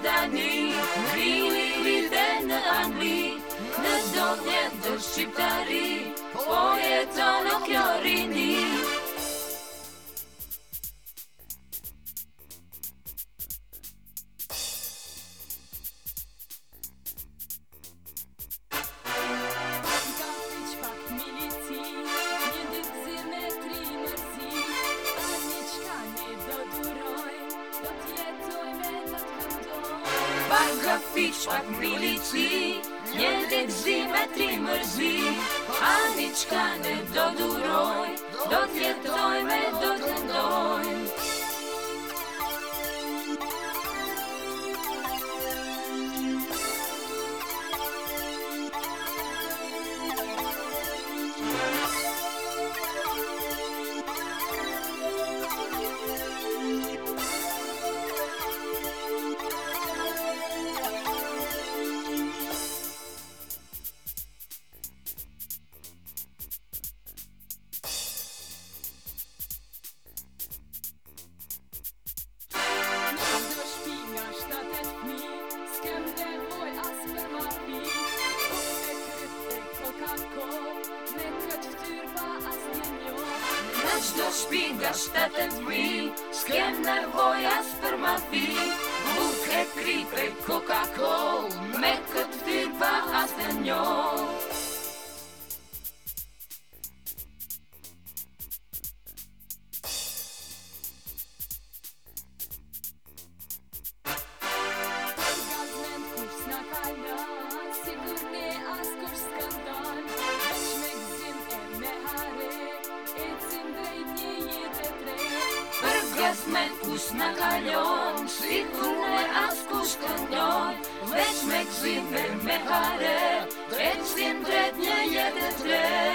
Gjermani, krili dhe në Angli, në dodhjet të shqiptari, po jeton o kjo rini. Pak grafiq, pak milici, një degzi me 3 mërzi. Ani qka ne do duroj, do t'jetojme, do t'ndojmë. Në qdo shpi nga 7-8, s'kem nevoj as për ma fi. Buke, kripe, Coca-Cola, me këtë ftyrë pa as të njoh. Me kush në kalon, si kur ne as kush këndon. Veç me gzime me hare, 300 drejt një jetë 3.